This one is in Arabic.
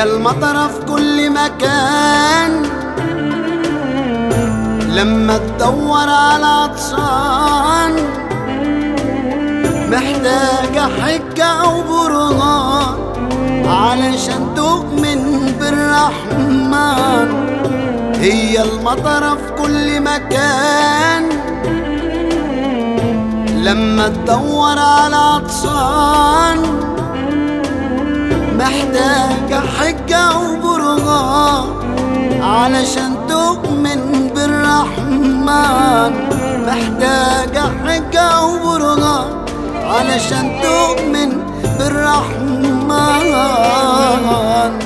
هي المطرة في كل مكان لما تدور على عطشان، محتاجة حجة أو برهان علشان تؤمن بالرحمن. هي المطرة في كل مكان لما تدور على عطشان، محتاجة حجة وبرهان علشان تؤمن بالرحمن. محتاجة حجة وبرهان علشان تؤمن بالرحمن.